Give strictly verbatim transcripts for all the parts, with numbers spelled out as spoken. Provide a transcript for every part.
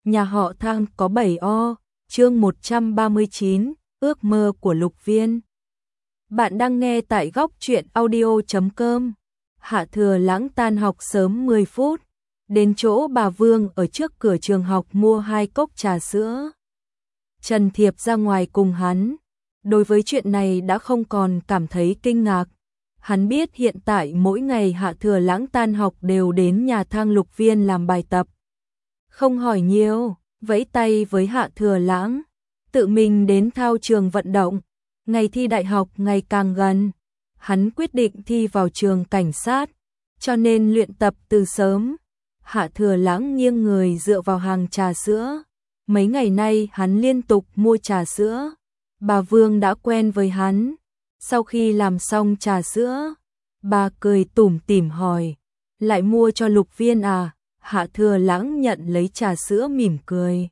Nhà họ Thang có bảy o, chương một trăm ba mươi chín, ước mơ của Lục Viên. Bạn đang nghe tại góc truyện audio chấm com. Hạ Thừa Lãng tan học sớm mười phút, đến chỗ bà Vương ở trước cửa trường học mua hai cốc trà sữa. Trần Thiệp ra ngoài cùng hắn. Đối với chuyện này đã không còn cảm thấy kinh ngạc. Hắn biết hiện tại mỗi ngày Hạ Thừa Lãng tan học đều đến nhà Thang Lục Viên làm bài tập. Không hỏi nhiều, vẫy tay với Hạ Thừa Lãng, tự mình đến thao trường vận động. Ngày thi đại học ngày càng gần, hắn quyết định thi vào trường cảnh sát, cho nên luyện tập từ sớm. Hạ Thừa Lãng nghiêng người dựa vào hàng trà sữa. Mấy ngày nay hắn liên tục mua trà sữa. Bà Vương đã quen với hắn. Sau khi làm xong trà sữa, bà cười tủm tỉm hỏi, lại mua cho Lục Viên à? Hạ Thừa Lãng nhận lấy trà sữa mỉm cười.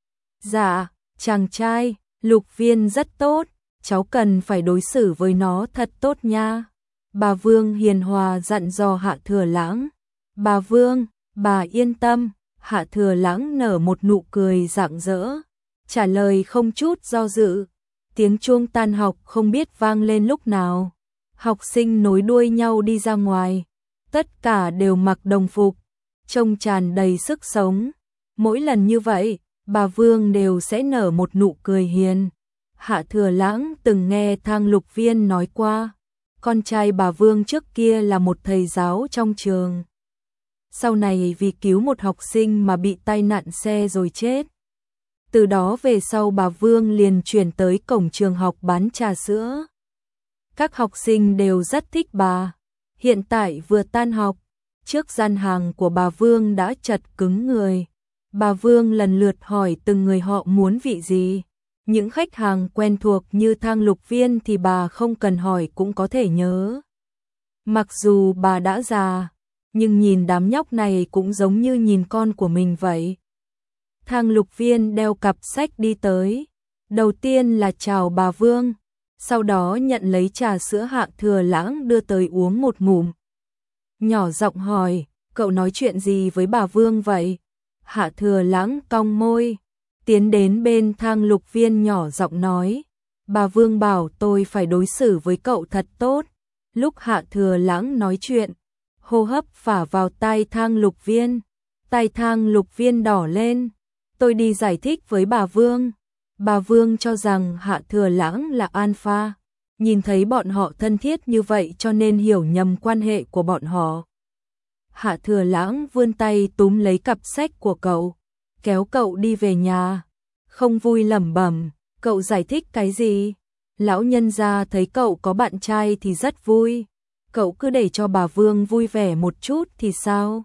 Dạ, chàng trai, Lục Viên rất tốt, cháu cần phải đối xử với nó thật tốt nha. Bà Vương hiền hòa dặn dò Hạ Thừa Lãng. Bà Vương, bà yên tâm. Hạ Thừa Lãng nở một nụ cười rạng rỡ, trả lời không chút do dự. Tiếng chuông tan học không biết vang lên lúc nào. Học sinh nối đuôi nhau đi ra ngoài. Tất cả đều mặc đồng phục, trông tràn đầy sức sống. Mỗi lần như vậy, bà Vương đều sẽ nở một nụ cười hiền. Hạ Thừa Lãng từng nghe Thang Lục Viên nói qua, con trai bà Vương trước kia là một thầy giáo trong trường. Sau này vì cứu một học sinh mà bị tai nạn xe rồi chết. Từ đó về sau bà Vương liền chuyển tới cổng trường học bán trà sữa. Các học sinh đều rất thích bà. Hiện tại vừa tan học, trước gian hàng của bà Vương đã chật cứng người. Bà Vương lần lượt hỏi từng người họ muốn vị gì. Những khách hàng quen thuộc như Thang Lục Viên thì bà không cần hỏi cũng có thể nhớ. Mặc dù bà đã già, nhưng nhìn đám nhóc này cũng giống như nhìn con của mình vậy. Thang Lục Viên đeo cặp sách đi tới. Đầu tiên là chào bà Vương, sau đó nhận lấy trà sữa Hạ Thừa Lãng đưa tới uống một ngụm. Nhỏ giọng hỏi, cậu nói chuyện gì với bà Vương vậy? Hạ Thừa Lãng cong môi, tiến đến bên Thang Lục Viên nhỏ giọng nói, bà Vương bảo tôi phải đối xử với cậu thật tốt. Lúc Hạ Thừa Lãng nói chuyện, hô hấp phả vào tai Thang Lục Viên. Tai Thang Lục Viên đỏ lên. Tôi đi giải thích với bà Vương. Bà Vương cho rằng Hạ Thừa Lãng là alpha, nhìn thấy bọn họ thân thiết như vậy cho nên hiểu nhầm quan hệ của bọn họ. Hạ Thừa Lãng vươn tay túm lấy cặp sách của cậu, kéo cậu đi về nhà. Không vui lẩm bẩm, cậu giải thích cái gì? Lão nhân gia thấy cậu có bạn trai thì rất vui. Cậu cứ để cho bà Vương vui vẻ một chút thì sao?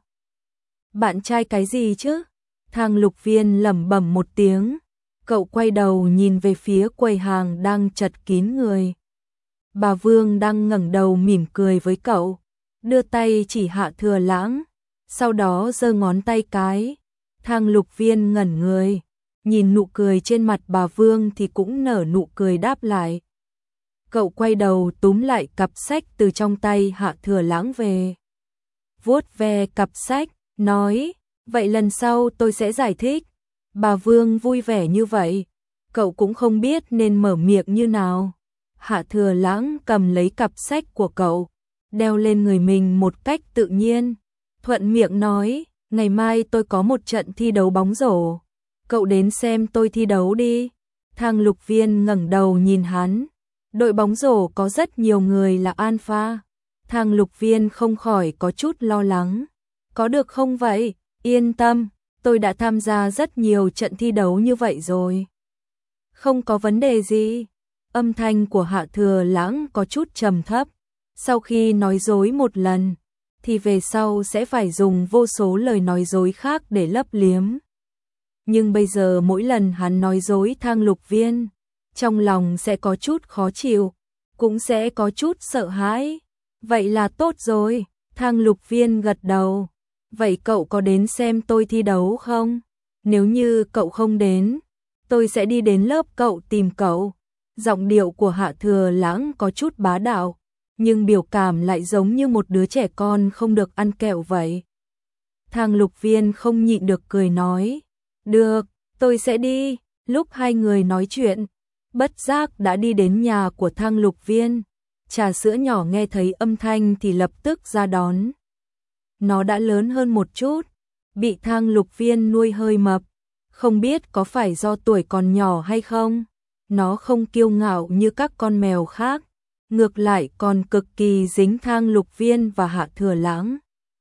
Bạn trai cái gì chứ? Thang Lục Viên lẩm bẩm một tiếng. Cậu quay đầu nhìn về phía quầy hàng đang chật kín người. Bà Vương đang ngẩng đầu mỉm cười với cậu, đưa tay chỉ Hạ Thừa Lãng, sau đó giơ ngón tay cái. Thang Lục Viên ngẩn người, nhìn nụ cười trên mặt bà Vương thì cũng nở nụ cười đáp lại. Cậu quay đầu túm lại cặp sách từ trong tay Hạ Thừa Lãng về, vuốt ve cặp sách, nói, vậy lần sau tôi sẽ giải thích. Bà Vương vui vẻ như vậy, cậu cũng không biết nên mở miệng như nào. Hạ Thừa Lãng cầm lấy cặp sách của cậu, đeo lên người mình một cách tự nhiên, thuận miệng nói, ngày mai tôi có một trận thi đấu bóng rổ, cậu đến xem tôi thi đấu đi. Thang Lục Viên ngẩng đầu nhìn hắn, đội bóng rổ có rất nhiều người là alpha. Thang Lục Viên không khỏi có chút lo lắng, có được không vậy? Yên tâm, tôi đã tham gia rất nhiều trận thi đấu như vậy rồi. Không có vấn đề gì. Âm thanh của Hạ Thừa Lãng có chút trầm thấp. Sau khi nói dối một lần, thì về sau sẽ phải dùng vô số lời nói dối khác để lấp liếm. Nhưng bây giờ mỗi lần hắn nói dối Thang Lục Viên, trong lòng sẽ có chút khó chịu, cũng sẽ có chút sợ hãi. Vậy là tốt rồi. Thang Lục Viên gật đầu. Vậy cậu có đến xem tôi thi đấu không? Nếu như cậu không đến, tôi sẽ đi đến lớp cậu tìm cậu. Giọng điệu của Hạ Thừa Lãng có chút bá đạo, nhưng biểu cảm lại giống như một đứa trẻ con không được ăn kẹo vậy. Thang Lục Viên không nhịn được cười nói, Được, tôi sẽ đi. Lúc hai người nói chuyện, bất giác đã đi đến nhà của Thang Lục Viên. Trà sữa nhỏ nghe thấy âm thanh thì lập tức ra đón. Nó đã lớn hơn một chút, bị Thang Lục Viên nuôi hơi mập, không biết có phải do tuổi còn nhỏ hay không. Nó không kiêu ngạo như các con mèo khác, ngược lại còn cực kỳ dính Thang Lục Viên và Hạ Thừa Lãng.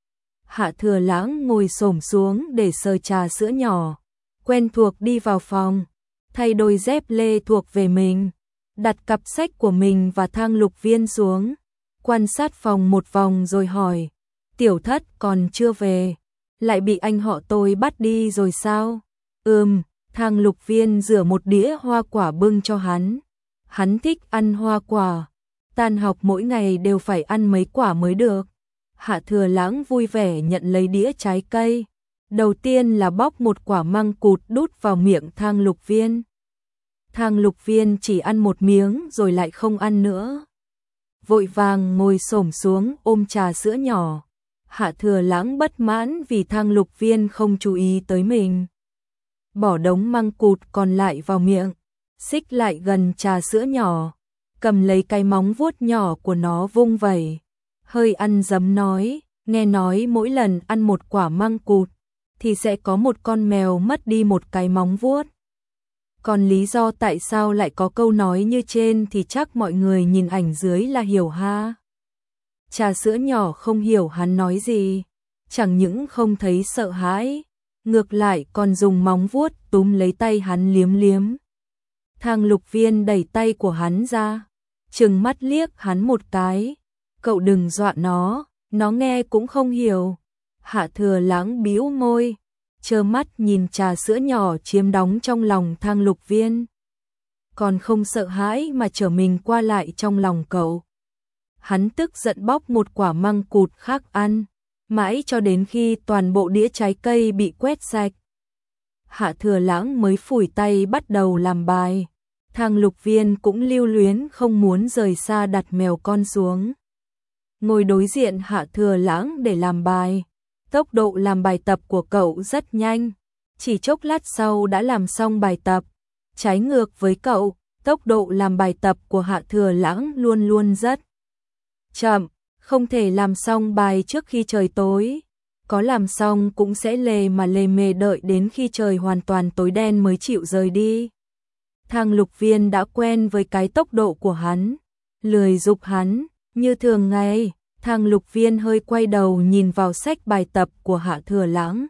Hạ Thừa Lãng ngồi xổm xuống để sờ trà sữa nhỏ, quen thuộc đi vào phòng, thay đôi dép lê thuộc về mình, đặt cặp sách của mình và Thang Lục Viên xuống, quan sát phòng một vòng rồi hỏi, tiểu thất còn chưa về, lại bị anh họ tôi bắt đi rồi sao? Ừm, Thang Lục Viên rửa một đĩa hoa quả bưng cho hắn. Hắn thích ăn hoa quả, tan học mỗi ngày đều phải ăn mấy quả mới được. Hạ Thừa Lãng vui vẻ nhận lấy đĩa trái cây. Đầu tiên là bóc một quả măng cụt đút vào miệng Thang Lục Viên. Thang Lục Viên chỉ ăn một miếng rồi lại không ăn nữa. Vội vàng ngồi xổm xuống ôm trà sữa nhỏ. Hạ Thừa Lãng bất mãn vì Thang Lục Viên không chú ý tới mình. Bỏ đống măng cụt còn lại vào miệng, xích lại gần trà sữa nhỏ, cầm lấy cái móng vuốt nhỏ của nó vung vẩy. Hơi ăn dấm nói, nghe nói mỗi lần ăn một quả măng cụt thì sẽ có một con mèo mất đi một cái móng vuốt. Còn lý do tại sao lại có câu nói như trên thì chắc mọi người nhìn ảnh dưới là hiểu ha. Trà sữa nhỏ không hiểu hắn nói gì, chẳng những không thấy sợ hãi, ngược lại còn dùng móng vuốt túm lấy tay hắn liếm liếm. Thang Lục Viên đẩy tay của hắn ra, trừng mắt liếc hắn một cái. Cậu đừng dọa nó, nó nghe cũng không hiểu. Hạ Thừa Lãng bĩu môi, trơ mắt nhìn trà sữa nhỏ chiếm đóng trong lòng Thang Lục Viên. Còn không sợ hãi mà trở mình qua lại trong lòng cậu. Hắn tức giận bóc một quả măng cụt khác ăn, mãi cho đến khi toàn bộ đĩa trái cây bị quét sạch. Hạ Thừa Lãng mới phủi tay bắt đầu làm bài. Thang Lục Viên cũng lưu luyến không muốn rời xa đặt mèo con xuống. Ngồi đối diện Hạ Thừa Lãng để làm bài. Tốc độ làm bài tập của cậu rất nhanh, chỉ chốc lát sau đã làm xong bài tập. Trái ngược với cậu, tốc độ làm bài tập của Hạ Thừa Lãng luôn luôn rất chậm, không thể làm xong bài trước khi trời tối. Có làm xong cũng sẽ lề mà lề mề đợi đến khi trời hoàn toàn tối đen mới chịu rời đi. Thang Lục Viên đã quen với cái tốc độ của hắn, lười giục hắn, như thường ngày. Thang Lục Viên hơi quay đầu nhìn vào sách bài tập của Hạ Thừa Lãng.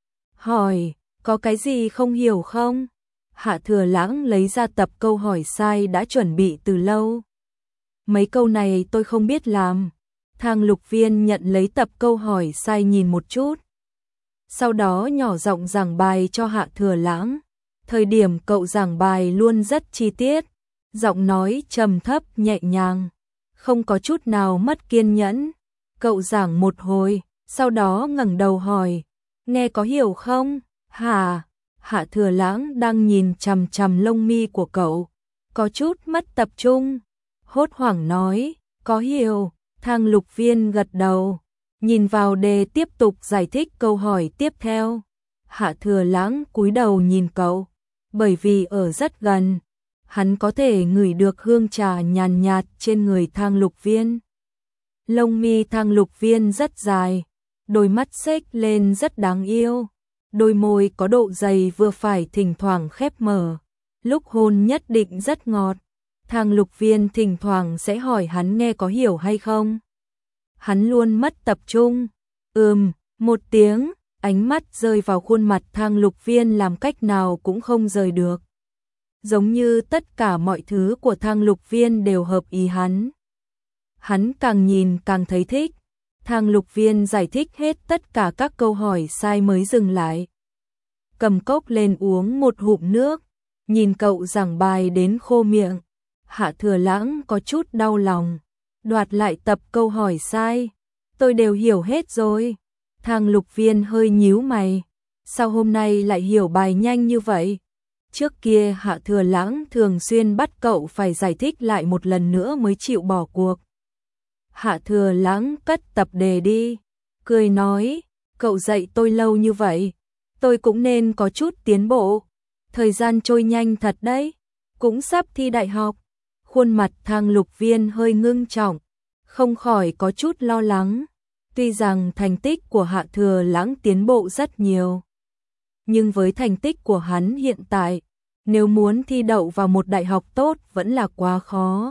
Hỏi, có cái gì không hiểu không? Hạ Thừa Lãng lấy ra tập câu hỏi sai đã chuẩn bị từ lâu. Mấy câu này tôi không biết làm. Thang Lục Viên nhận lấy tập câu hỏi sai nhìn một chút. Sau đó nhỏ giọng giảng bài cho Hạ Thừa Lãng. Thời điểm cậu giảng bài luôn rất chi tiết, giọng nói trầm thấp nhẹ nhàng, không có chút nào mất kiên nhẫn. Cậu giảng một hồi, sau đó ngẩng đầu hỏi, nghe có hiểu không? Hả? Hạ Thừa Lãng đang nhìn chằm chằm lông mi của cậu, có chút mất tập trung, hốt hoảng nói, có hiểu. Thang Lục Viên gật đầu, nhìn vào đề tiếp tục giải thích câu hỏi tiếp theo. Hạ Thừa Lãng cúi đầu nhìn cậu, bởi vì ở rất gần, hắn có thể ngửi được hương trà nhàn nhạt trên người Thang Lục Viên. Lông mi Thang Lục Viên rất dài, đôi mắt xếch lên rất đáng yêu, đôi môi có độ dày vừa phải thỉnh thoảng khép mở, lúc hôn nhất định rất ngọt. Thang Lục Viên thỉnh thoảng sẽ hỏi hắn nghe có hiểu hay không. Hắn luôn mất tập trung. Ừm, một tiếng, ánh mắt rơi vào khuôn mặt Thang Lục Viên làm cách nào cũng không rời được. Giống như tất cả mọi thứ của Thang Lục Viên đều hợp ý hắn. Hắn càng nhìn càng thấy thích. Thang Lục Viên giải thích hết tất cả các câu hỏi sai mới dừng lại. Cầm cốc lên uống một ngụm nước, nhìn cậu giảng bài đến khô miệng. Hạ Thừa Lãng có chút đau lòng, đoạt lại tập câu hỏi sai. Tôi đều hiểu hết rồi. Thang Lục Viên hơi nhíu mày, sao hôm nay lại hiểu bài nhanh như vậy? Trước kia Hạ Thừa Lãng thường xuyên bắt cậu phải giải thích lại một lần nữa mới chịu bỏ cuộc. Hạ Thừa Lãng cất tập đề đi, cười nói, cậu dạy tôi lâu như vậy, tôi cũng nên có chút tiến bộ. Thời gian trôi nhanh thật đấy, cũng sắp thi đại học. Khuôn mặt Thang Lục Viên hơi ngưng trọng, không khỏi có chút lo lắng. Tuy rằng thành tích của Hạ Thừa Lãng tiến bộ rất nhiều, nhưng với thành tích của hắn hiện tại, nếu muốn thi đậu vào một đại học tốt vẫn là quá khó.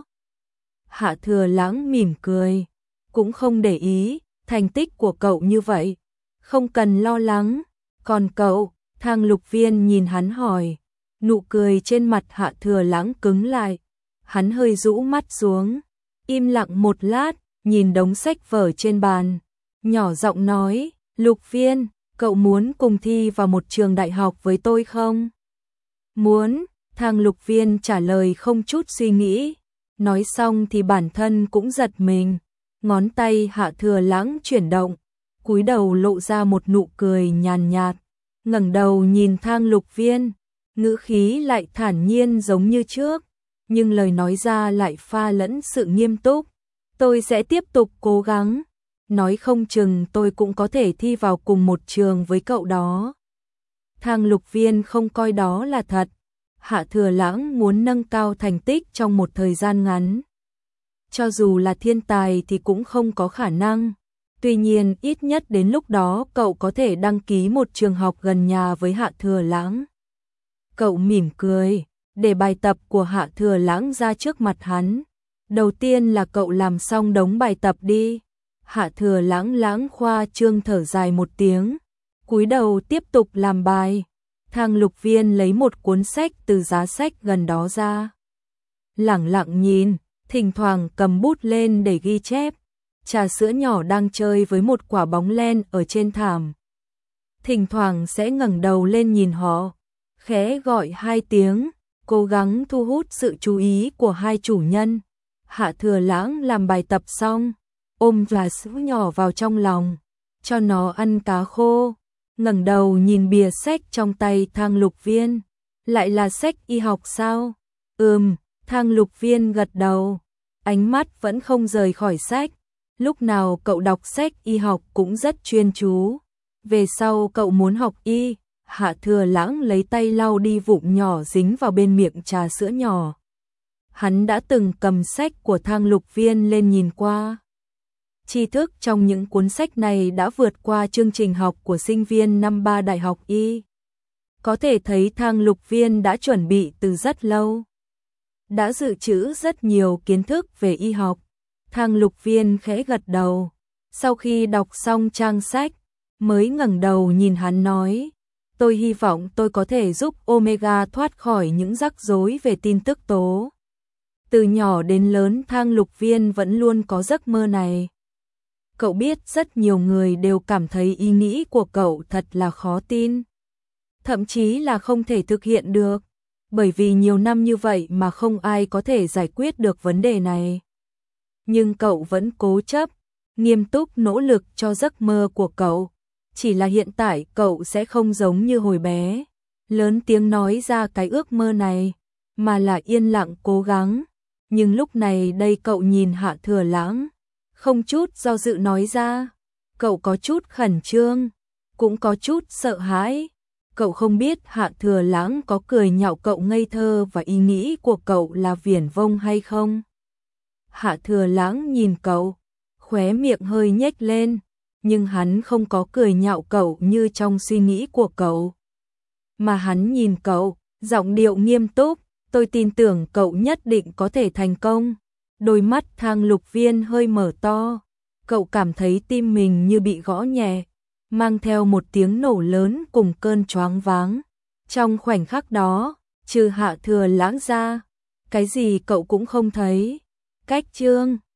Hạ Thừa Lãng mỉm cười, cũng không để ý, thành tích của cậu như vậy, không cần lo lắng. Còn cậu? Thang Lục Viên nhìn hắn hỏi. Nụ cười trên mặt Hạ Thừa Lãng cứng lại, hắn hơi rũ mắt xuống, im lặng một lát, nhìn đống sách vở trên bàn, nhỏ giọng nói, Lục Viên, cậu muốn cùng thi vào một trường đại học với tôi không? Muốn. Thang Lục Viên trả lời không chút suy nghĩ, nói xong thì bản thân cũng giật mình, ngón tay Hạ Thừa Lãng chuyển động, cúi đầu lộ ra một nụ cười nhàn nhạt, ngẩng đầu nhìn Thang Lục Viên, ngữ khí lại thản nhiên giống như trước, nhưng lời nói ra lại pha lẫn sự nghiêm túc. Tôi sẽ tiếp tục cố gắng, nói không chừng tôi cũng có thể thi vào cùng một trường với cậu đó. Thang Lục Viên không coi đó là thật. Hạ Thừa Lãng muốn nâng cao thành tích trong một thời gian ngắn, cho dù là thiên tài thì cũng không có khả năng. Tuy nhiên ít nhất đến lúc đó cậu có thể đăng ký một trường học gần nhà với Hạ Thừa Lãng. Cậu mỉm cười, để bài tập của Hạ Thừa Lãng ra trước mặt hắn. Đầu tiên là cậu làm xong đống bài tập đi. Hạ Thừa Lãng lãng khoa trương thở dài một tiếng, cúi đầu tiếp tục làm bài. Thang Lục Viên lấy một cuốn sách từ giá sách gần đó ra, lẳng lặng nhìn, thỉnh thoảng cầm bút lên để ghi chép. Trà sữa nhỏ đang chơi với một quả bóng len ở trên thảm, thỉnh thoảng sẽ ngẩng đầu lên nhìn họ, khẽ gọi hai tiếng, cố gắng thu hút sự chú ý của hai chủ nhân. Hạ Thừa Lãng làm bài tập xong, ôm trà sữa nhỏ vào trong lòng, cho nó ăn cá khô, ngẩng đầu nhìn bìa sách trong tay Thang Lục Viên, lại là sách y học sao? Ừm, Thang Lục Viên gật đầu, ánh mắt vẫn không rời khỏi sách. Lúc nào cậu đọc sách y học cũng rất chuyên chú. Về sau cậu muốn học y. Hạ Thừa Lãng lấy tay lau đi vụn nhỏ dính vào bên miệng trà sữa nhỏ. Hắn đã từng cầm sách của Thang Lục Viên lên nhìn qua. Tri thức trong những cuốn sách này đã vượt qua chương trình học của sinh viên năm ba đại học y. Có thể thấy Thang Lục Viên đã chuẩn bị từ rất lâu, đã dự trữ rất nhiều kiến thức về y học. Thang Lục Viên khẽ gật đầu, sau khi đọc xong trang sách, mới ngẩng đầu nhìn hắn nói, tôi hy vọng tôi có thể giúp Omega thoát khỏi những rắc rối về tin tức tố. Từ nhỏ đến lớn Thang Lục Viên vẫn luôn có giấc mơ này. Cậu biết rất nhiều người đều cảm thấy ý nghĩ của cậu thật là khó tin, thậm chí là không thể thực hiện được, bởi vì nhiều năm như vậy mà không ai có thể giải quyết được vấn đề này. Nhưng cậu vẫn cố chấp, nghiêm túc nỗ lực cho giấc mơ của cậu. Chỉ là hiện tại cậu sẽ không giống như hồi bé, lớn tiếng nói ra cái ước mơ này, mà là yên lặng cố gắng. Nhưng lúc này đây cậu nhìn Hạ Thừa Lãng, không chút do dự nói ra. Cậu có chút khẩn trương, cũng có chút sợ hãi. Cậu không biết Hạ Thừa Lãng có cười nhạo cậu ngây thơ và ý nghĩ của cậu là viển vông hay không. Hạ Thừa Lãng nhìn cậu, khóe miệng hơi nhếch lên, nhưng hắn không có cười nhạo cậu như trong suy nghĩ của cậu. Mà hắn nhìn cậu, giọng điệu nghiêm túc, tôi tin tưởng cậu nhất định có thể thành công. Đôi mắt Thang Lục Viên hơi mở to, cậu cảm thấy tim mình như bị gõ nhẹ, mang theo một tiếng nổ lớn cùng cơn choáng váng. Trong khoảnh khắc đó, trừ Hạ Thừa Lãng ra, cái gì cậu cũng không thấy. Cách chương